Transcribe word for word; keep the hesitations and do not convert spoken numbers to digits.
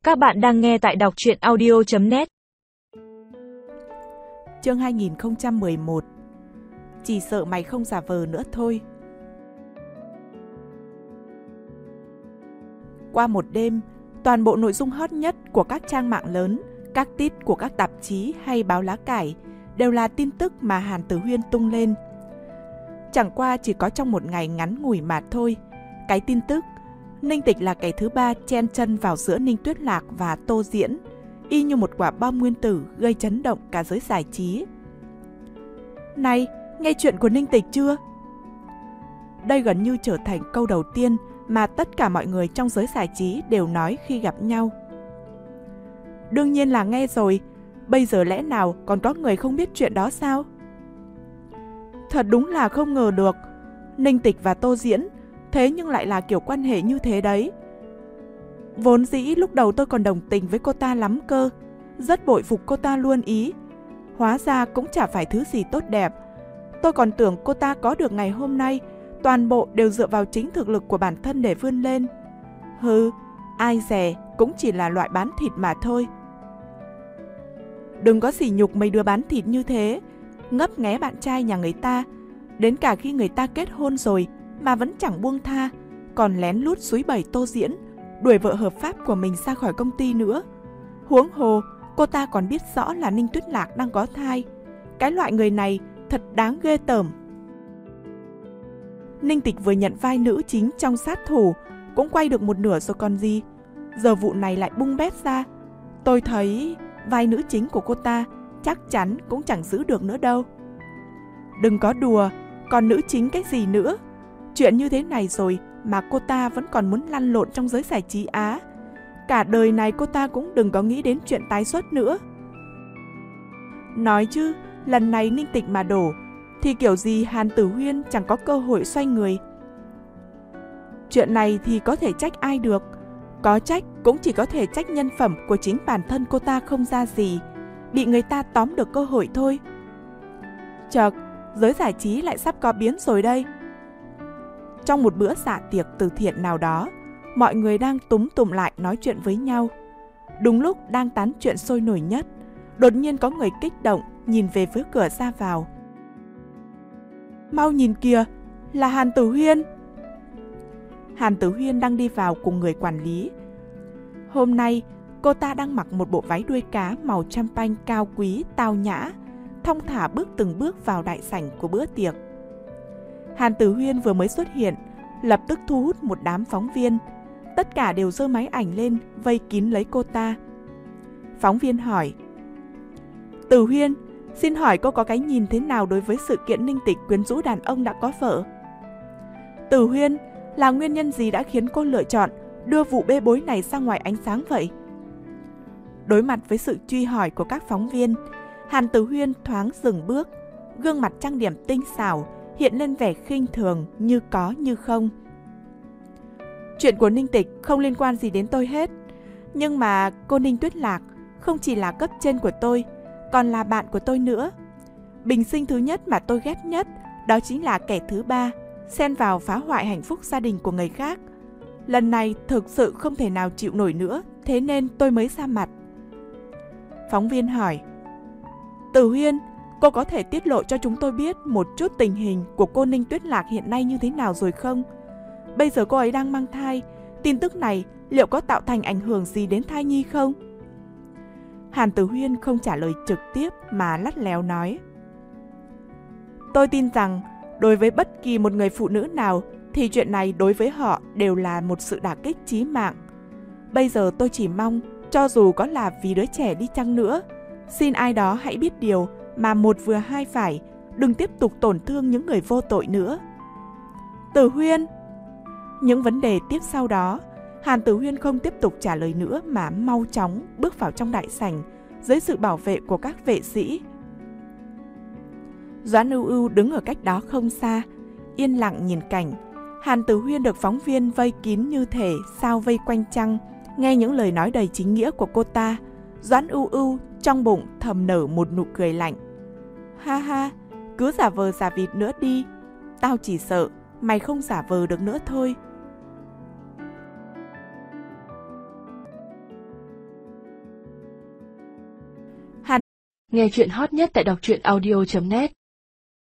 Các bạn đang nghe tại đọc truyện audio chấm net. Chương hai nghìn không trăm mười một. Chỉ sợ mày không giả vờ nữa thôi. Qua một đêm, toàn bộ nội dung hot nhất của các trang mạng lớn, các tít của các tạp chí hay báo lá cải đều là tin tức mà Hàn Tử Huyên tung lên. Chẳng qua chỉ có trong một ngày ngắn ngủi mà thôi, cái tin tức Ninh Tịch là kẻ thứ ba chen chân vào giữa Ninh Tuyết Lạc và Tô Diễn, y như một quả bom nguyên tử gây chấn động cả giới giải trí. Này, nghe chuyện của Ninh Tịch chưa? Đây gần như trở thành câu đầu tiên mà tất cả mọi người trong giới giải trí đều nói khi gặp nhau. Đương nhiên là nghe rồi, bây giờ lẽ nào còn có người không biết chuyện đó sao? Thật đúng là không ngờ được, Ninh Tịch và Tô Diễn thế nhưng lại là kiểu quan hệ như thế đấy. Vốn dĩ lúc đầu tôi còn đồng tình với cô ta lắm cơ, rất bội phục cô ta luôn ý. Hóa ra cũng chả phải thứ gì tốt đẹp. Tôi còn tưởng cô ta có được ngày hôm nay, toàn bộ đều dựa vào chính thực lực của bản thân để vươn lên. Hừ, ai dè cũng chỉ là loại bán thịt mà thôi. Đừng có sỉ nhục mấy đứa bán thịt như thế, ngấp nghé bạn trai nhà người ta, đến cả khi người ta kết hôn rồi mà vẫn chẳng buông tha, còn lén lút xúi bẩy Tô Diễn, đuổi vợ hợp pháp của mình ra khỏi công ty nữa. Huống hồ, cô ta còn biết rõ là Ninh Tuyết Lạc đang có thai. Cái loại người này thật đáng ghê tởm. Ninh Tịch vừa nhận vai nữ chính trong Sát Thủ, cũng quay được một nửa rồi còn gì. Giờ vụ này lại bung bét ra. Tôi thấy vai nữ chính của cô ta chắc chắn cũng chẳng giữ được nữa đâu. Đừng có đùa, còn nữ chính cái gì nữa? Chuyện như thế này rồi mà cô ta vẫn còn muốn lăn lộn trong giới giải trí Á. Cả đời này cô ta cũng đừng có nghĩ đến chuyện tái xuất nữa. Nói chứ, lần này Ninh Tịch mà đổ, thì kiểu gì Hàn Tử Huyên chẳng có cơ hội xoay người. Chuyện này thì có thể trách ai được. Có trách cũng chỉ có thể trách nhân phẩm của chính bản thân cô ta không ra gì, bị người ta tóm được cơ hội thôi. Chợt, giới giải trí lại sắp có biến rồi đây. Trong một bữa dạ tiệc từ thiện nào đó, mọi người đang túm tụm lại nói chuyện với nhau. Đúng lúc đang tán chuyện sôi nổi nhất, đột nhiên có người kích động nhìn về phía cửa ra vào. Mau nhìn kìa, là Hàn Tử Huyên. Hàn Tử Huyên đang đi vào cùng người quản lý. Hôm nay, cô ta đang mặc một bộ váy đuôi cá màu champagne cao quý, tao nhã, thong thả bước từng bước vào đại sảnh của bữa tiệc. Hàn Tử Huyên vừa mới xuất hiện, lập tức thu hút một đám phóng viên. Tất cả đều giơ máy ảnh lên, vây kín lấy cô ta. Phóng viên hỏi: Tử Huyên, xin hỏi cô có cái nhìn thế nào đối với sự kiện Ninh Tịch quyến rũ đàn ông đã có vợ? Tử Huyên, là nguyên nhân gì đã khiến cô lựa chọn đưa vụ bê bối này ra ngoài ánh sáng vậy? Đối mặt với sự truy hỏi của các phóng viên, Hàn Tử Huyên thoáng dừng bước, gương mặt trang điểm tinh xảo, hiện lên vẻ khinh thường như có như không. Chuyện của Ninh Tịch không liên quan gì đến tôi hết. Nhưng mà cô Ninh Tuyết Lạc không chỉ là cấp trên của tôi, còn là bạn của tôi nữa. Bình sinh thứ nhất mà tôi ghét nhất đó chính là kẻ thứ ba, xen vào phá hoại hạnh phúc gia đình của người khác. Lần này thực sự không thể nào chịu nổi nữa, thế nên tôi mới ra mặt. Phóng viên hỏi: Tử Huyên, cô có thể tiết lộ cho chúng tôi biết một chút tình hình của cô Ninh Tuyết Lạc hiện nay như thế nào rồi không? Bây giờ cô ấy đang mang thai, tin tức này liệu có tạo thành ảnh hưởng gì đến thai nhi không? Hàn Tử Huyên không trả lời trực tiếp mà lắt léo nói: Tôi tin rằng đối với bất kỳ một người phụ nữ nào thì chuyện này đối với họ đều là một sự đả kích chí mạng. Bây giờ tôi chỉ mong, cho dù có là vì đứa trẻ đi chăng nữa, xin ai đó hãy biết điều mà một vừa hai phải, đừng tiếp tục tổn thương những người vô tội nữa. Tử Huyên. Những vấn đề tiếp sau đó, Hàn Tử Huyên không tiếp tục trả lời nữa mà mau chóng bước vào trong đại sảnh dưới sự bảo vệ của các vệ sĩ. Doãn Ưu Ưu đứng ở cách đó không xa, yên lặng nhìn cảnh. Hàn Tử Huyên được phóng viên vây kín như thể sao vây quanh trăng, nghe những lời nói đầy chính nghĩa của cô ta. Doãn Ưu Ưu trong bụng thầm nở một nụ cười lạnh. Ha ha, cứ giả vờ giả vịt nữa đi. Tao chỉ sợ mày không giả vờ được nữa thôi. Nghe chuyện hot nhất tại đọc truyện audio chấm net.